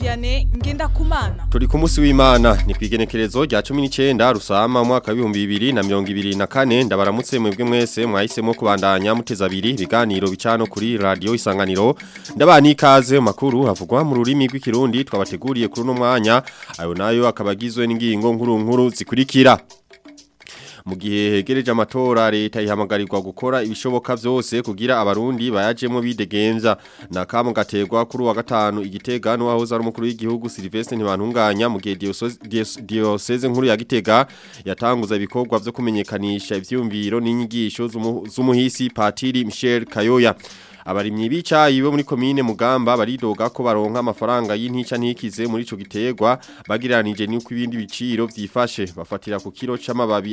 Vianney Ngendakumana. Turi ku munsi w'Imana ni kwigenekerezo rya 19 rusama mwaka wa 2024 ndabaramutse mwebwe mwese mwahisemo kubandanya muteza abiri biganiro bicano kuri radio Isanganiro ndabani ikaze makuru havugwa mu rurimi rw'ikirundi twabateguriye kuri no mwanya ayo nayo akabagizwe n'ingingo nkuru zikurikira. Mu gihe hegereje amatora leta ihamagarirwa gukora ibishoboka vyose kugira abarundi bayajemo bidegemvya nakamo gategwa kuri wa gatanu Igitega no wahoza ari umukuru w'igihugu Sylvestre Ntibantunganya mu gihe diocese nkuru ya Gitega yatanguza ibikorwa vyo kumenyekanisha ivyumviro n'inyigisho z'umuhisi Patiri Michel Kayoya. Abarimyi b'icayi bo muri komine Mugamba baridoga ko baronka amafaranga y'intica ntikize muri ico giterwa bagiranije n'uko ibindi biciro vyifashe bafatira ku kilo c'amababi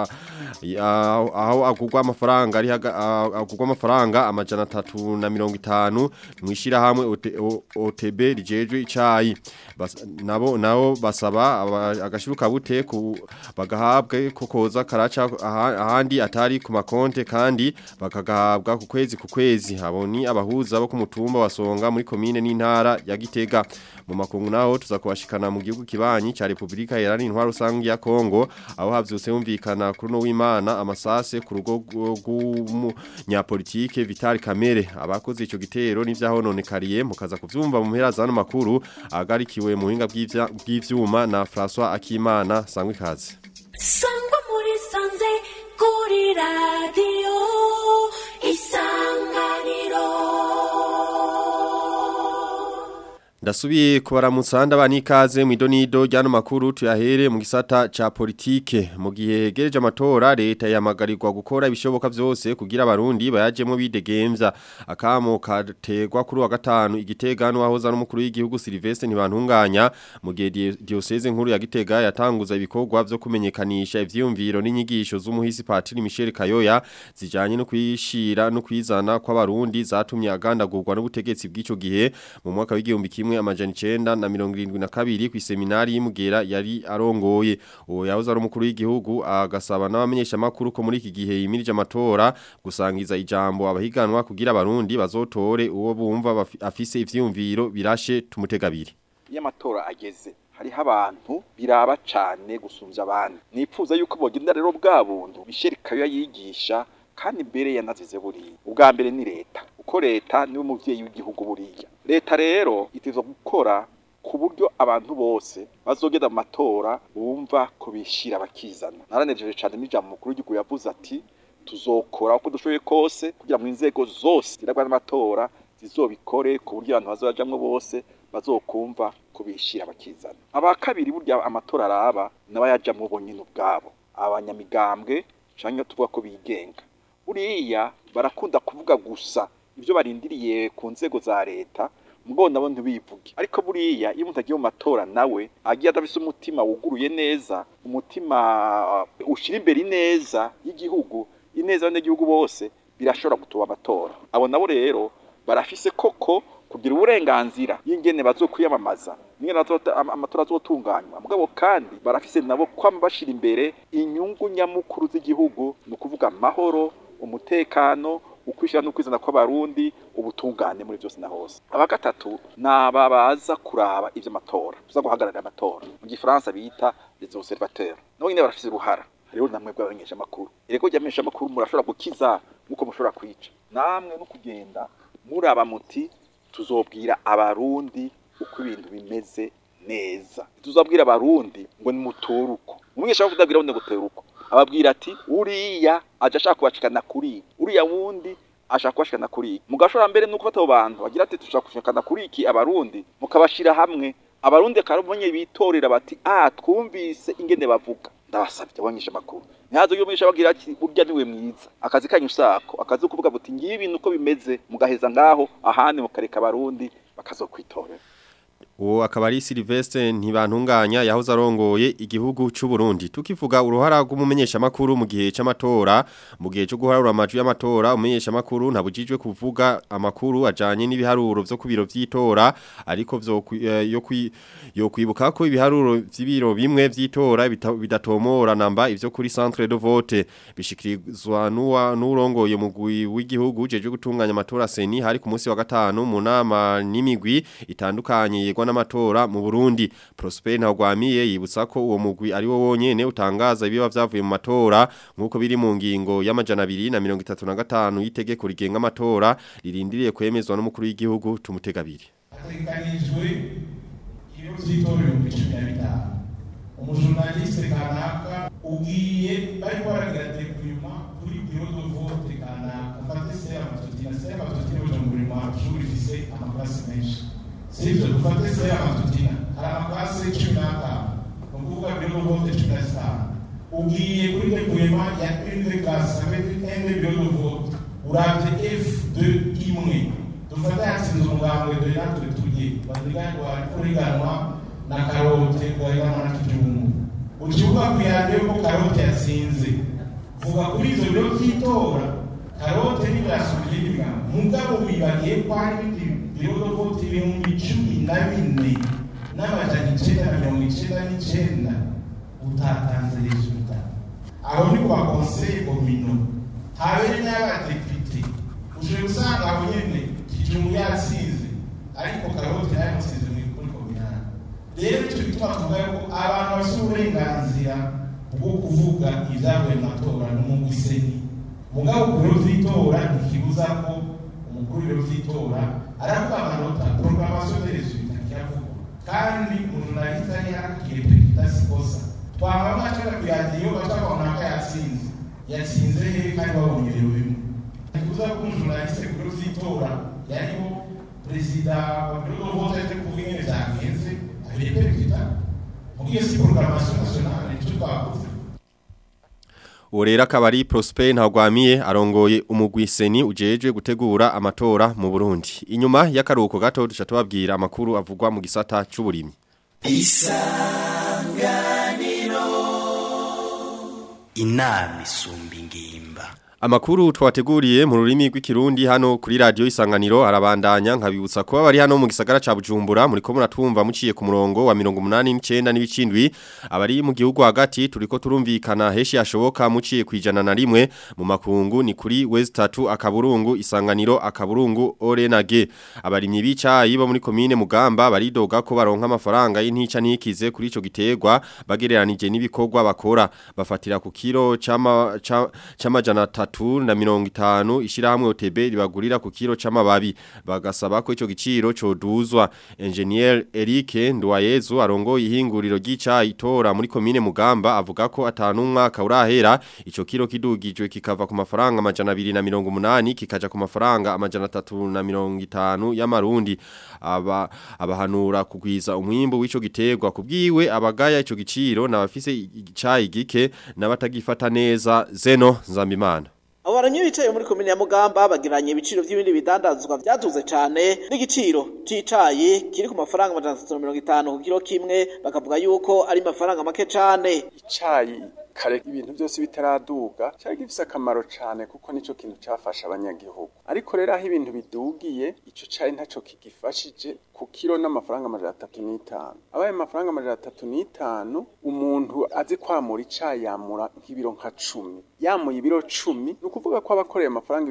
aho agugwa amafaranga amajana 350 mwishira hamwe OTB rijejwe icayi nabo basaba agashiruka bute bagahabwe kokoza karaca ahandi atari ku makonte kandi bakagahabwa ku kwezi ni abahuza bo ku mutumba wasonga muri komine n'intara ya Gitega mu makungu naho tuzakubashikana mu gihugu kibanyi ca Republika Iharanira Intwaro Rusangi ya Kongo aho havyuse humvikana kuri no w'Imana amasase ku rugo rw'umunyapolitike Vital Kamere abakoze ico gitero n'ivyahononekariye mukaza kuvyumva mu mpera zano makuru agarikiwe mu hinga bw'ivyuma na François Akimana sangwe kaze sangwa muri sanze kuri radio Isanganiro. Ndasubiye kubaramutsa ndabani ikaze mu idonido ryano makuru tuyahere mu gisata ca politike mu gihe hegereje amatora leta yamagarirwa gukora ibishoboka vyose kugira abarundi bayajemo bidegemvya akamo kategwa kuri wa gatanu Igitega no wahoza n'umukuru w'igihugu Sylvestre Ntibantunganya mu gihe diocese nkuru ya Gitega yatanguza ibikorwa vyo kumenyekanisha ivyumviro n'inyigisho z'umuhisi Patiri Michel Kayoya zijanye no kwishira no kwizana kw'abarundi zatumye agandagurwa n'ubutegetsi bw'ico gihe mu mwaka w'igihumbi kimwe amajana 972 ku seminari y'Imugera yari arongoye uwo yahoze ari umukuru w'igihugu agasaba n'abamenyesha makuru ko muri iki gihe yimirije amatora gusangiza ijambo abahiganwa kugira abarundi bazotore uwo bumva afise ivyumviro birashe tumutegabiri y'amatora ageze hariho abantu biraba cane gusumvya abandi nipfuza yuko bogenda rero bwabuntu Michel Kayoya yigisha kandi mbere yanazize buriya ubwa mbere ni leta uko leta niwe muvyeyi w'igihugu buriya leta rero itizo gukora ku buryo abantu bose bazogenda mu matora bumva ko bishira bakizana naranejeje cyane n'ijambo mukuru w'igihugu yavuze ati tuzokora uko dushoboye kose kugira mu inzego zose ziragwa n'amatora zizobikore ku buryo abantu bazojamwe bose bazokumva ko bishira bakizana aba kabiri burya amatora araba n'abayajamwe bonyine ubwabo abanyamigambwe canke tuvuga ko bigenga buriya barakunda kuvuga gusa ibyo barindiriye ku nzego za leta mbona bo ntibivuge ariko buriya iyo umuntu agiye mu matora nawe agiye adafise umutima wuguruye neza umutima ushira imbere neza y'igihugu ineza n'igihugu bose birashobora gutuba amatora abo nabo rero barafise koko kugira uburenganzira y'ingene bazokwiyamamaza n'ingene amatora azotunganywa mugabo kandi barafise nabo kwama bashira imbere inyungu nyamukuru z'igihugu no kuvuga amahoro umutekano ukwishira no kwizana kw'abarundi ubutungane muri byose na hose abagatatu nababaza kuraba ivyo amatora tuza guhagarara amatora mu gifaransa bita les observateurs no nyine barafise uruhara rero namwe bw'abanyesha makuru ireko ryamenyesha makuru murashobora gukiza nuko mushobora kwica namwe no kugenda muraba muti tuzobwira abarundi uko ibintu bimeze neza tuzabwira abarundi ngo ni mutoruko umwesha wo kudabwira ngo guteruko ababwira ati uriya aje ashaka kubashikana kuri uriya wundi ashaka kubashikana kuri mugashora mbere nuko bata bantu bagira ati tushaka kushikana kuri iki abarundi mukabashira hamwe abarundi karabonye bitorera bati twumvise ingene bavuga ndabasabye abanyesha makuru nyazo yumisha bagira ati burya niwe mwiza akazi kanyu sako akazi kuvuga buti ngiye ibintu uko bimeze mugaheza ngaho ahandi mukareka abarundi bakazokwitorera uwo akaba ari Sylvestre Ntibantunganya yahoze arongoye igihugu c'u Burundi tukivuga uruhara rw'umumenyesha makuru mu gihe c'amatora mu gihe cyo guharura amajwi y'amatora umumenyesha makuru ntabujijwe kuvuga amakuru ajanye n'ibiharuro vyo kubiro vy'itora ariko yo kwibuka ko ibiharuro vy'ibiro bimwe vy'itora bidatomora namba ivyo kuri centre de vote bishikirizwa n'urongoye mugwi w'igihugu jeje gutunganya amatora seni hari ku munsi wa gatanu mu nama n'imigwi itandukanye yegwa n'amatora mu Burundi. Prosper Ntagwamiye yibutsa ko uwo mugwi ari wo wonyene utangaza ibiba vyavuye mu matora nkuko biri mu ngingo y'amajana 235 y'itegeko rigenga amatora ririndiriye kwemezwa n'umukuru w'igihugu tumutegabiri. Ategekanijwe iyo vyitorero mu 15 umujournaliste kanaka ugiye bari kwaragira dekuyuma kuri biro do vote kanaka ufate amatutina ujambura mu ifise amaklasi menshi sivyo ufate amatutina hari amaklasi 15 ukuvuga biro do vote 15 ugiye kuri dekuyuma ya une classe avec un biro do vote uravye F2 imwe dufate hatsinze umugambwe de natwe tugiye badiganye wa kuriganwa na karote kwa na kijungu ukivuga kuyande ko karote yatsinze vuga kuri izo byo kitora karote ni byasubiye mugabo wibagiye kwari biro do vote ibihumbi 14 n'amajana 999 utatanze resultat aho ni kwa conseil communal habe n'abadepite uje usanga abo nyene kijungu yatsinze ariko karote yatsinze rero icyo bituma tuvuga ko abantu bafite uburenganzira bwo kuvuga ibyavuye mu matora n'umugwiseni mugabo kuri vy'itora ntikibuza ko umukuru w'itora aravuga amanota programmation des résultats yavuga kandi umunalista ni akire petitasi kosa twaba macaka kuyadiyo bacabona ko yatsinze kandi babonyerewe bimwe ntikibuza ko umunalista kuri vy'itora yariho perezida wa biro vote kuvuga ingene vyagenze Urera kabari Prosper Ntagwamiye arongoye umugwiseni ujejwe gutegura amatora mu Burundi. Inyuma y'akaruhuko gato duca tubabwira amakuru avugwa mu gisata c'uburimyi. Isanganiro inama isumba ingimba. Amakuru twateguriye mu rurimi rw'ikirundi hano kuri radio Isanganiro arabandanya nkabibutsa ko bari hano mu gisagara ca Bujumbura muri ko muratwumva muciye ku murongo wa 89 n'ibicindwi abari mu gihugu hagati turiko turumvikana heshi yashoboka muciye kwijana na rimwe mu makungu ni kuri West 3 akaburungu Isanganiro akaburungu Orenage abarimyi bicayi bo muri commune Mugamba baridoga ko baronka amafaranga y'intica ntikize kuri ico giterwa bagereranije n'ibikorwa bakora bafatira ku kilo c'amajana 350 ishirahamwe OTB ribagurira ku kilo c'amababi bagasaba ko ico giciro coduzwa. Engineer Eric Ndwayezu arongoye ihinguriro ry'icayi itora muri commune Mugamba avuga ko atanu umwaka urahera ico kilo kidugijwe kikava ku mafaranga amajana 280 kikaja ku mafaranga amajana 350 y'amarundi abahanura kugwiza umwimbo w'ico giterwa kubwiwe abagaya ico giciro nabafise icayi gike nabatagifata neza Zeno Nzambimana. Abaramye bicaye muri komine ya Mugamba bagiranye ibiciro by'ibindi bidandazwa byaduze cyane n'igiciro c'icayi kiri ku mafaranga 350 ku kilo kimwe bakavuga yuko ari mafaranga make cyane. Icayi kare ibintu byose bitaraduga cyari gifise akamaro cyane kuko nico kintu cyafasha abanyagihugu ariko rero aho ibintu bidugiye ico cayi ntaco kigifashije ku kilo n'amafaranga 350 abaye amafaranga 350 umuntu azi kwamura icayi yamura nk'ibiro nka 10 yamuye ibiro 10 nukuvuga ko abakoreye amafaranga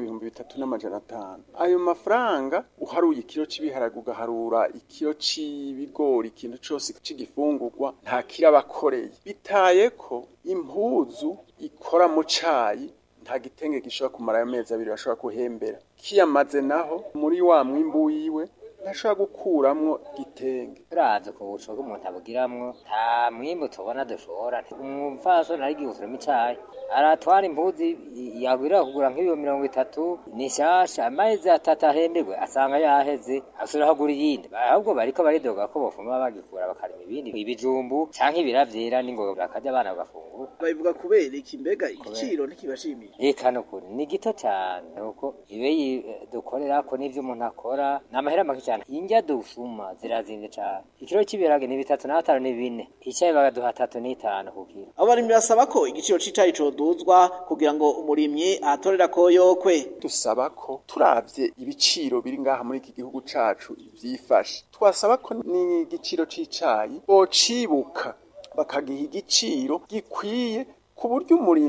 3500 ayo mafaranga uharuye ikiro c'ibiharage ugaharura ikiro c'ibigori ikintu cyose c'igifungurwa nta kira bakoreye bitaye ko impuzu ikora mu cayi nta gitenge gishobora kumara amezi 2 bashobora kuhembera kiyamaze naho muri wa mwimbu wiwe ntashobora gukuramwo gitenge uraza ko ushobora umuntu abugiramwo nta mwimbu tubona dushora umfaso nari gihusura micayi aratwara impuzi yagwira kugura nk'iyo 30 nishasha amezi 3 ahembegwe asanga yaheze asura hagura yindi ahubwo bariko baridoga ko bofuma bagikura bakarima ibindi ibijumbu canke ibiravyera n'ingoga bakajya abana bagafungura babivuga kubera ikimbega igiciro ntikibashimiye ekano kuri ni gito cyane uko ibe dukorera ko n'ivyo umuntu akora namahera make cyane injya dusuma zirazinze cyane ikiro cy'ibirage ni 3 na 5 ni 4 icyayi bagaduha 3 ni 5 kugira abarimyi basaba ko igiciro c'icayi coduzwa kugira ngo umurimyi atorera ko yokwe dusaba ko turavye ibiciro biri ngaha muri iki gihugu cacu ivyifashe twasaba ko ni igiciro c'icayi bocibuka bakagiha igiciro gikwiye ku buryo umurimyi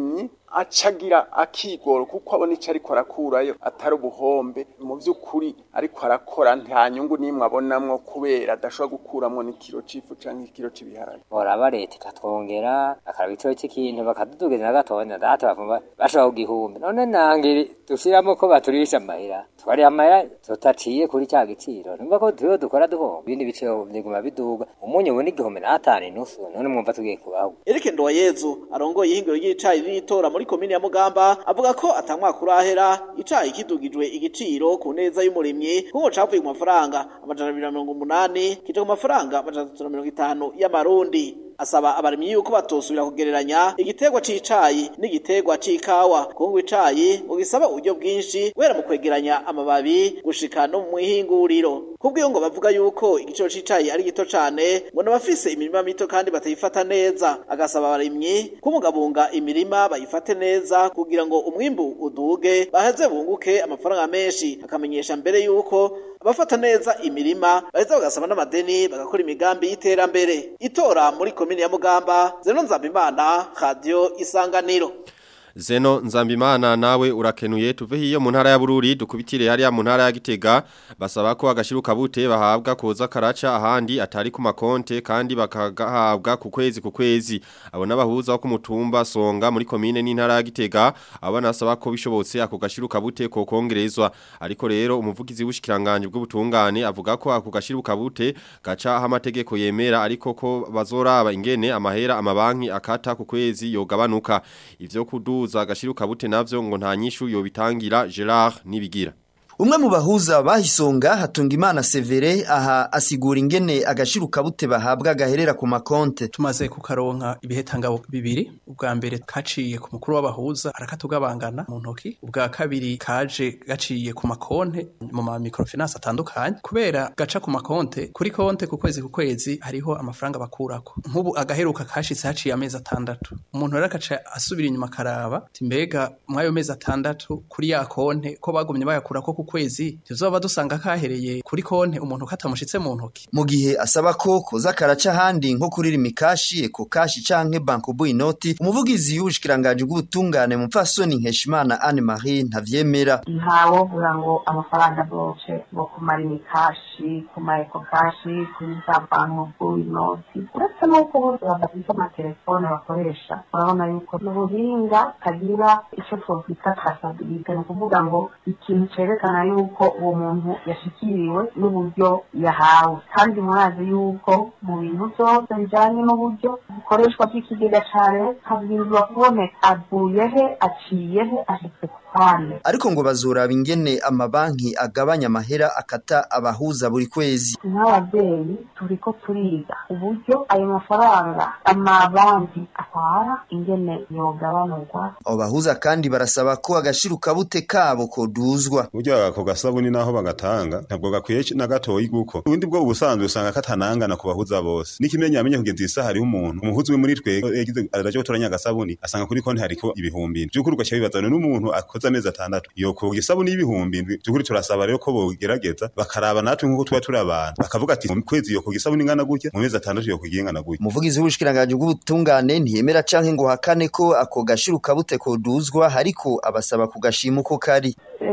acagira akigoro kuko abona ico ariko arakurayo atari ubuhombe mu vy'ukuri ariko arakora nta nyungu nimwe abonamwo kubera adashobora gukuramwo n'ikiro c'ifu canke ikiro c'ibiharage. Boraba leta ikatwongera akaraba ico c'ikintu bakadudugeza na gatonya data bavumba bashobora kugihumba none nange dushiramo ko baturisha amahera twari amahera tutaciye kuri cya giciro numva ko tuyo dukora duhomba ibindi biciro biguma biduga umunyu ubona igihumbi n'atanu nusu none mwumva tugiye kubaho. Eric Ndoyezu arongoye ihingiro ry'icayi ritora muri komine ya Mugamba avuga ko atamwaka urahera icayi kidugijwe igiciro ku neza y'umurimyi kuko cavuye mu mafaranga amajana 280 kije ku mafaranga amajana 350 y'amarundi. Asaba abarimyi yuko batosubira kugereranya igiterwa c'icayi n'igiterwa c'ikawa kuko icayi ugisaba uburyo bwinshi wera mu kwegeranya amababi gushika no mu ihinguriro. Kubwiyo ngo bavuga yuko igiciro c'icayi ari gito cane ngo nabafise imirima mito kandi batayifata neza, agasaba abarimyi kumugabunga imirima bayifate neza kugira ngo umwimbu uduge baheze bunguke amafaranga menshi. Akamenyesha mbere yuko abafata neza imirima baheza bagasaba n'amadeni bagakora imigambi y'iterambere. Itora muri komine ya Mugamba, Zeno Nzambimana, Radio Isanganiro. Zeno Nzambimana nawe urakenuye tuve hiyo mu ntara ya Bururi dukubitire hariya mu ntara ya Gitega basaba ko agashiruka bute bahabwa koza karaca ahandi atari ku makonte kandi bakagahabwa ku kwezi abo nabahuza wo kumutumba Songa muri komine n'intara ya Gitega abo nasaba ko bishobotse ako gashiruka bute ko kongerezwa ariko rero umuvugizi w'ushikiranganje bw'ubutungane avuga ko ako gashiruka bute gaca amategeko yemera ariko ko bazoraba ingene amahera amabanki akata ku kwezi yogabanuka ivyo kuduza agashiruka bute navyo ngo nta nyishu yo bitangira Gerard Nibigira. Umwe mu bahuza bahisonga Hatungimana Severe aha asigura ingene agashiruka bute bahabwa gaherera ku makonte. Tumaze kukaronka ibihetanga bibiri, ubwa mbere kaciye ku mukuru w'abahuza arakatugabangana mu ntoki, ubwa kabiri kaje gaciye ku makonte mu ma microfinance atandukanye kubera gaca ku makonte kuri konte ku kwezi hariho amafaranga bakurako. Nk'ubu agaheruka kashitse haciye amezi 6. Umuntu rero akaca asubira inyuma karaba timbega mwayo mezi 6 kuri ya konte ko bagumye bayakurako kwezi tuzoba dusanga kahereye kuri konte umuntu katamushitse mu ntoki. Mu gihe asaba ko koza karaca handi nko kuri rimikashi eko kashi canke banko boy noti umuvugizi y'ubushikiranganje bw'ubutungane mu Pfasoni Nkeshimana Anne Marie ntavyemera. Ntawo vuga ngo amafaranga bose bo kumara imikashi kuma eko kashi kuri banko boy noti uretse nuko bose badafite amatelefone bakoresha urabona yuko n'ubuhinga kagira ico twita traçabilité no kuvuga ngo ikintu cerekana yuko uwo muntu yashikiriwe n'uburyo yahawe kandi murazi yuko mu bintu byose bijanye n'uburyo bukoreshwa by'ikigega cyane habwirizwa kuboneka avuyehe aciyehe ashitse kwande. Ariko ngo bazoraba ingene amabanki agabanya amahera akata abahuza buri kwezi. Nk'ababyeyi turiko turiga uburyo ayo mafaranga amabanki atwara ingene yogabanurwa. Abo bahuza kandi barasaba ko agashiruka bute kabo koduzwa. Burya ako gasabuni naho bagatanga ntabwo gakwiye na gatoyi guko ubundi bwo ubusanzwe usanga katanangana ku bahuza bose nikimenya amenye kugenza isa hari umuntu umuhuzi we muri twe yagize araje gutoranya agasabuni asanga kuri konti hariko ibihumbi by'ukuri ugacha bibazana n'umuntu akoza amezi 6 iyo ko gisabuni y'ibihumbi by'ukuri turasaba rero ko bogerageza bakaraba natwe nkuko tuba turi abantu bakavuga ati mu kwezi iyo ko gisabuni ngana gutya mu mezi 6 iyo kugingana gutya. Umuvugizi w'ubushikiranganje bw'ubutungane ntiyemera canke ngo hakane ko ako gashiruka bute koduzwa hariko abasaba kugashima uko kari.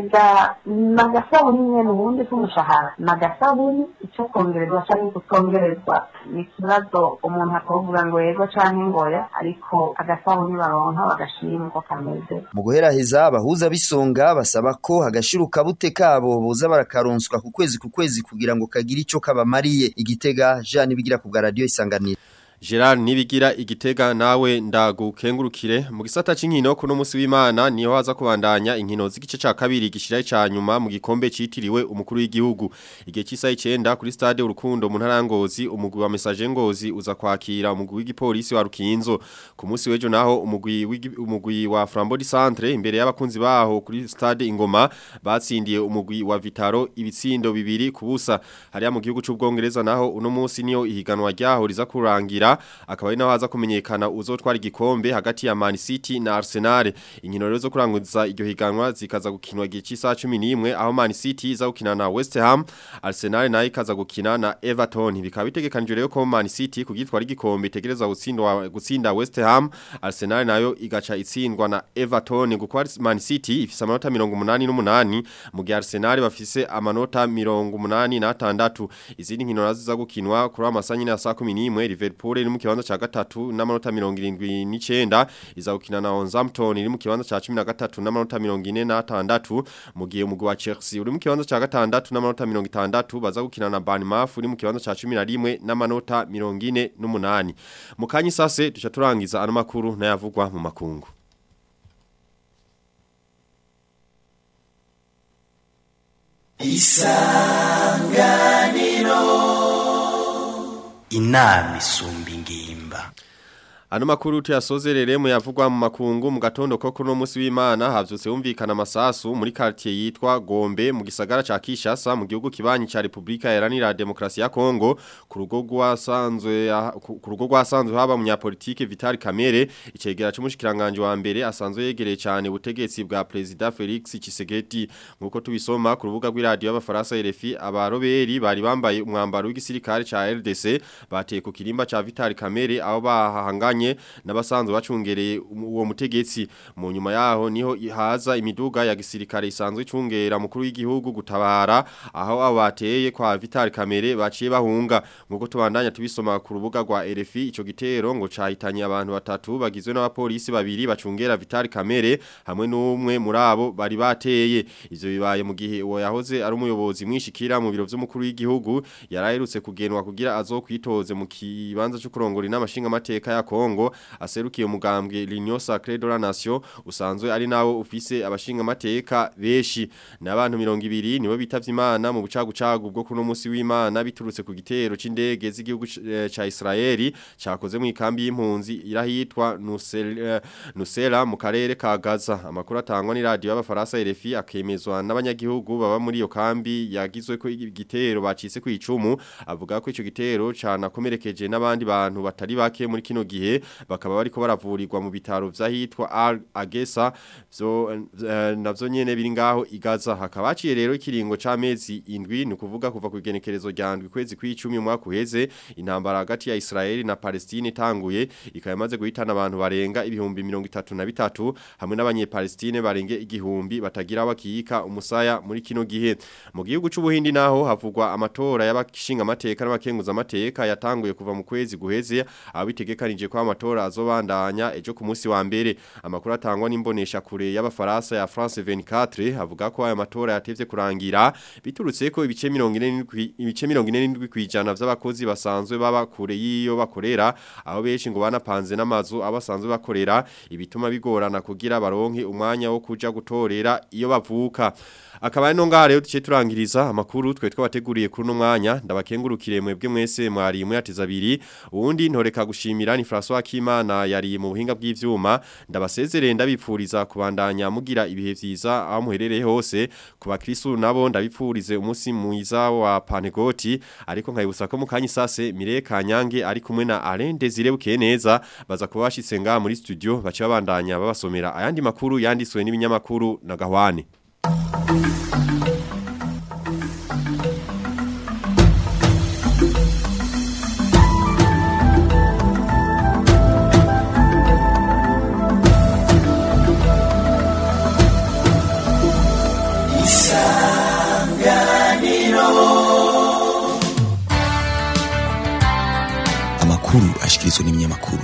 Nagasabuni nyene ubundi kumushahara nagasabuni ico kongerezwa cyangwa kutongerezwa ni kibazo umuntu akavuga ngo yego canke ngoya ariko agasabuni baronka bagashima uko kameze. Mu guheraheza abahuza bisonga basaba ko agashiruka bute kabo boza barakaronswa ku kwezi kugira ngo kagira ico kabamariye. Igitega Jean Nibigira ku Radio Isanganiro. Gerard Nibigira Igitega nawe ndagukengurukire mu gisata c'inkino kuno musi w'Imana niho haza kubandanya inkino z'igice ca kabiri gishira cyanyuma mu gikombe citiriwe umukuru w'igihugu igihe cy'isa 9 kuri stade Urukundo mu ntara Ngozi umugwi wa Message Ngozi uza kwakira umugwi w'igipolisi wa Rukinzo ku musi w'ejo naho umugwi wa Flambeau du Centre imbere y'abakunzi baho kuri stade Ingoma batsindiye umugwi wa Vitaro ibitsindo 2 kubusa hariya mu gihugu c'ubwongereza naho uno musi niyo ihiganwa ryaho riza kurangira Bujumbura akaba ari naho haza kumenyekana uzotwara igikombe hagati ya Man City na Arsenal. Inkino rero zo kuranguza iryo higanwa zikaza gukinwa gihe cy'isaha 11 aho Man City iza gukina na West Ham, Arsenal nayo ikaza gukina na Everton. Bikaba bitegekanijwe rero ko Man City kugitwara igikombe itegereza gutsinda West Ham, Arsenal nayo igaca itsindwa na Everton. Guko Man City ifise amanota 88 mu gihe Arsenal bafise amanota 86. Izindi nkino nazo za gukinwa kuri amasanyi ya saa 11 Liverpool iri mu kibanza ca gatatu n'amanota 79 iza gukina na Southampton iri mu kibanza ca 13 n'amanota 46 mu gihe umugwi wa Chelsea uri mu kibanza ca gatandatu n'amanota 60 baza gukina na Bournemouth uri mu kibanza ca 11 n'amanota 48. Mu kanyi sase duca turangiza ano makuru nayavugwa mu makungu. Isanganiro inama isumba ingimba. Ano makuru tuyasozerere mu yavugwa mu makungu mu gatondo ko kuno musi w'Imana havyutse humvikana amasasu muri quartier yitwa Gombe mu gisagara ca Kinshasa mu gihugu kibanyi ca Republika Iharanira Demokarasi ya Kongo ku rugo rwasanzwe haba munyapolitike Vital Kamerhe icegera c'umushikiranganje wa mbere asanzwe yegereye cyane ubutegetsi bwa President Felix Tshisekedi. Nkuko tubisoma ku rubuga rw'iradio y'abafaransa RFI abaroberi bari bambaye umwambaro w'igisirikare ca RDC bateye ku kirimba ca Vital Kamerhe aho bahanganye n'abasanzwe bacungereye uwo mutegetsi. Mu nyuma yaho niho haza imiduga ya gisirikare isanzwe icungera mukuru w'igihugu gutabara aho abateye kwa Vital Kamerhe baciye bahunga. Nkuko tubandanya tubisoma ku rubuga rwa RFI ico gitero ngo cahitanye abantu batatu bagizwe n'abapolisi babiri bacungera Vital Kamerhe hamwe n'umwe muri abo bari bateye. Ivyo bibaye mu gihe uwo yahoze ari umuyobozi mwishikira mu biro vy'umukuru w'igihugu yaraherutse kugenwa kugira azokwitoze mu kibanza cyo kurongora n'amashinga amateka ya Kongo aserukiye umugambwe l'Union Sacrée de la Nation usanzwe ari nawo ufise abashinga amateka beshi n'abantu 200 nibo bitavye Imana mu bucagucagu bwo kuno musi w'Imana biturutse ku gitero c'indege z'igihugu ca Israeli cakoze mu ikambi y'impunzi irahitwa Nusera mu karere ka Gaza. Amakuru atangwa ni radio y'abafaransa RFI akemezwa n'abanyagihugu baba muri iyo kambi yagizwe ko igitero bacitse ku icumu avuga ko ico gitero canakomerekeje n'abandi bantu batari bake muri kino gihe bakaba bariko baravurirwa mu bitaro vyahitwa Agesa navyo nyene biri ngaho igaza. Hakaba haciye rero ikiringo c'amezi 7 ni kuvuga kuva ku igenekerezo rya 7 kwezi kw'icumi mwaka uheze intambara hagati ya Israeli na Palestine itanguye ikayamaze guhitana abantu barenga ibihumbi 33 hamwe n'abanyepalestine barenge igihumbi batagira bakiyika umusaya muri kino gihe. Mu gihugu c'ubuhindi naho havugwa amatora y'abashinga amateka n'abakenguza amateka yatanguye kuva mu kwezi guheze abitegekanije kwa amatora azobandanya ejo ku munsi wa mbere. Amakuru atangwa n'imbonesha kure y'abafaransa ya France 24 avuga ko aya matora yatevye kurangira biturutse ko ibice 47 kwijana vy'abakozi basanzwe baba kure yiyo bakorera aho beshi ngo banapanze n'amazu abasanzwe bakorera ibituma bigorana kugira baronke umwanya wo kuja gutorera iyo bavuka. Akaba no ngaha rero tuce turangiriza amakuru twe twabateguriye kuri no mwanya ndabakengurukire mwebwe mwese mwari muyatiza abiri uwundi ntoreka gushimira ni François Kimana yari mu buhinga bw'ivyuma ndabasezerere ndabipfuriza kubandanya mugira ibihe vyiza aho muherereye hose ku bakristo nabo ndabipfurize umunsi mwiza wa Pantegoti ariko nkayibutsa ko mu kanyi sase Mire Kanyange ari kumwe na Alain Desire Bukeneza baza kuba bashitse nga muri studio bace babandanya babasomera ayandi makuru yanditswe n'ibinyamakuru na Gahwane. Amakuru ashikirizwa n'ibinyamakuru.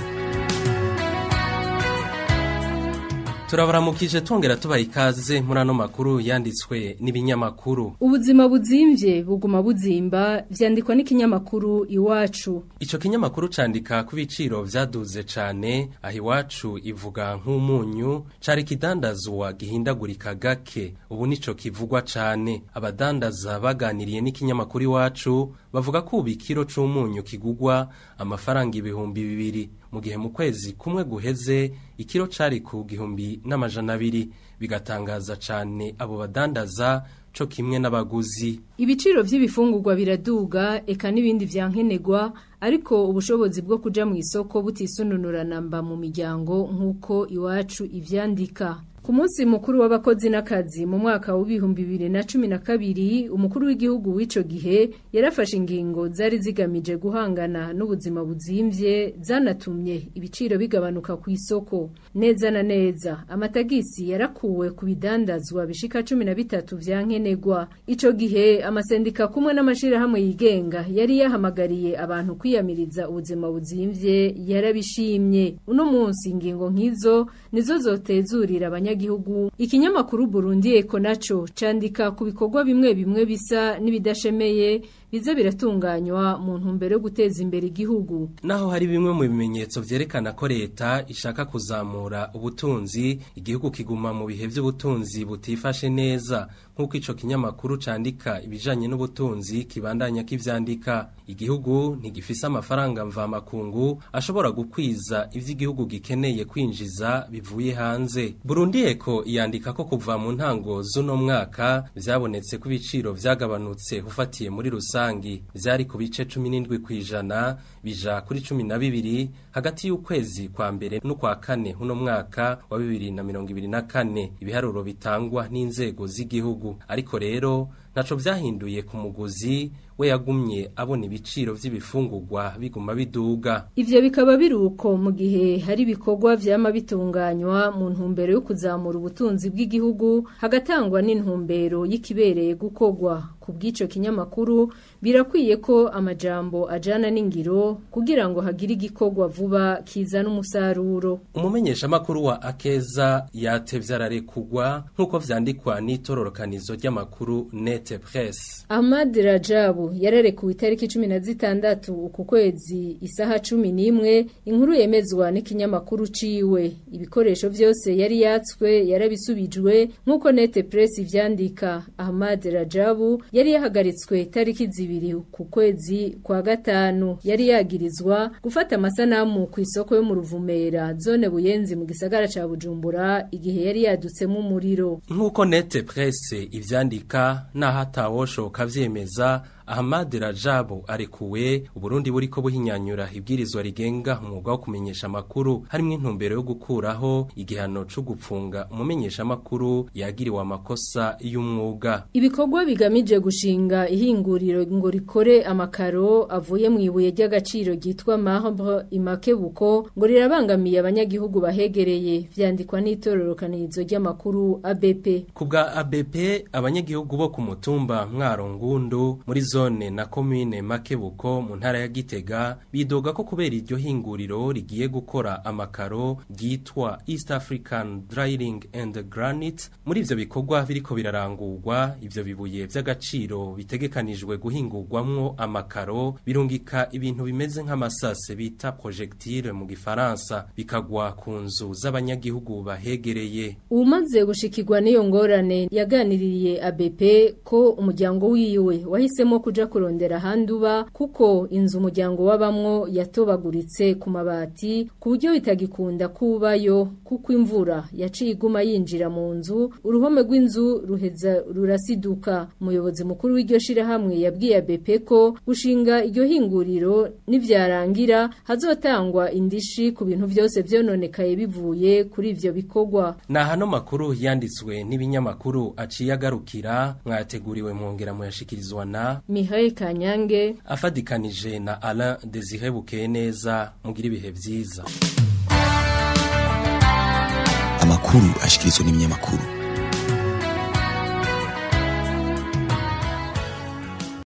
Turabaramukije tongera tubaha ikaze muri ano makuru yanditswe n'ibinyamakuru. Ubuzima buzimvye buguma buzimba vyandikwa n'ikinyamakuru Iwacu. Ico kinyamakuru candika ku biciro vyaduze cane aho Iwacu ivuga nk'umunyu cari kidandazwa gihindagurika gake ubu nico kivugwa cane. Abadandaza baganiriye n'ikinyamakuru Iwacu bavuga ko ubikiro c'umunyu kigugwa amafaranga 200 mu gihe mu kwezi kumwe guheze ikiro cari ku 1,200 bigatangaza cane abo badandaza co kimwe n'abaguzi. Ibiciro vy'ibifungurwa biraduga eka n'ibindi vyankenegwa ariko ubushobozi bwo kuja mu isoko butisununura namba mu miryango nkuko iwacu ivyandika. Ku munsi mukuru w'abakozi n'akazi mu mwaka wa 2012 umukuru w'igihugu w'ico gihe yarafashe ingingo zari zigamije guhangana n'ubuzima buzimvye zanatumye ibiciro bigabanuka ku isoko. Neza na neza amatagisi yarakuwe ku bidandazwa bishika 13 vyankenegwa. Ico gihe amasendika kumwe n'amashirahamwe yigenga yari yahamagariye abantu kwiyamiriza ubuzima buzimvye yarabishimye. Uno munsi ingingo nkizo nizo zotezurira abanyagihugu. Ikinyamakuru Burundi Eko naco candika ku bikorwa bimwe bimwe bisa n'ibidashemeye biza biratunganywa mu ntumbero yo guteza imbere igihugu. Naho hari bimwe mu bimenyetso vyerekana ko leta ishaka kuzamura ubutunzi, igihugu kiguma mu bihe vy'ubutunzi butifashe neza nkuko ico kinyamakuru candika ibijanye n'ubutunzi kibandanya kivyandika. Igihugu ntigifise amafaranga mva makungu ashobora gukwiza ivy'igihugu gikeneye kwinjiza bivuye hanze. Burundi Eko yandika ko kuva mu ntango z'uno mwaka vyabonetse ko ibiciro vyagabanutse hufatiye muri rusangi vyari ku bice 17% bija kuri 12 hagati y'ukwezi kwa mbere no kwa kane uno mwaka wa 2024. Ibiharuro bitangwa n'inzego z'igihugu ariko rero naco vyahinduye ku muguzi we yagumye abona ibiciro vy'ibifungurwa biguma biduga. Ivyo bikaba biruko mu gihe hari bikorwa vyama bitunganywa mu ntumbero yo kuzamura ubutunzi bw'igihugu hagatangwa n'intumbero y'ikibereye gukogwa. Ku bw'ico kinyamakuru birakwiye ko amajambo ajana n'ingiro kugira ngo hagire igikogwa vuba kiza n'umusaruro. Umumenyesha makuru wa Akeza yatevye ararekugwa nkuko vyandikwa n'itororokanizo ry'amakuru Net Press. Ahmad Rajabu yararekuwe itariki 16 uku kwezi isaha 11 inkuru yemezwa n'ikinyamakuru ciwe. Ibikoresho vyose yari yatswe yarabisubijwe nkuko Net Press ivyandika. Ahmad Rajabu yari yahagaritswe tariki 2 ku kwezi kwa gatanu. Yari yagirizwa gufata amasanamu ku isoko yo mu Ruvumera zone Buyenzi mu gisagara ca Bujumbura igihe yari yadutsemo umuriro. Nkuko Net Press ivyandika na hatawosho kavyemeza Ahmad Rajabu arekuwe. Uburundi buriko buhinyanyura ibwirizwa rigenga umwuga wo kumenyesha makuru harimo intumbero yo gukuraho igihano cyo gupfunga umumenyesha makuru yagiriwe amakosa y'umwuga. Ibikorwa bigamije gushinga ihinguriro ngo rikore amakaro avuye mu ibuye ry'agaciro gitwa Marbre Imakebuko ngo rirabangamiye abanyagihugu bahegereye vyandikwa n'itororokanizo ry'amakuru ABP. Kubwa ABP abanyagihugu bo ku mutumba Mwarongundu muri zone na commune Makebuko mu ntara ya Gitega bidoga ko kubera iryo hinguriro rigiye gukora amakaro ryitwa East African Drilling and Granite. Muri ivyo bikorwa biriko birarangurwa ivyo bibuye vy'agaciro bitegekanijwe guhingurwamwo amakaro birungika ibintu bimeze nk'amasase bita projectile mu gifaransa bikagwa ku nzu z'abanyagihugu bahegereye. Umaze gushikirwa n'iyo ngorane yaganiririye ABP ko umuryango wiwe wahisemo kuja kurondera handuba kuko inzu umuryango wabamwo yatobaguritse ku mabati ku buryo bitagikunda kubayo kuko imvura yaciye iguma yinjira mu nzu uruhome rw'inzu ruheza rurasiduka. Umuyobozi mukuru w'iryo shirahamwe yabwiye ABP ko gushinga iryo hinguriro nivyarangira hazotangwa indishi ku bintu vyose vyononekaye bivuye kuri ivyo bikorwa. Na hano makuru yanditswe n'ibinyamakuru aciye agarukira mwateguriwe mwongera muyashikirizwa na Mihaye Kanyange afadikanije na Alain Desire Bukeneza. Mugira ibihe vyiza. Amakuru ashikirizwa n'ibinyamakuru.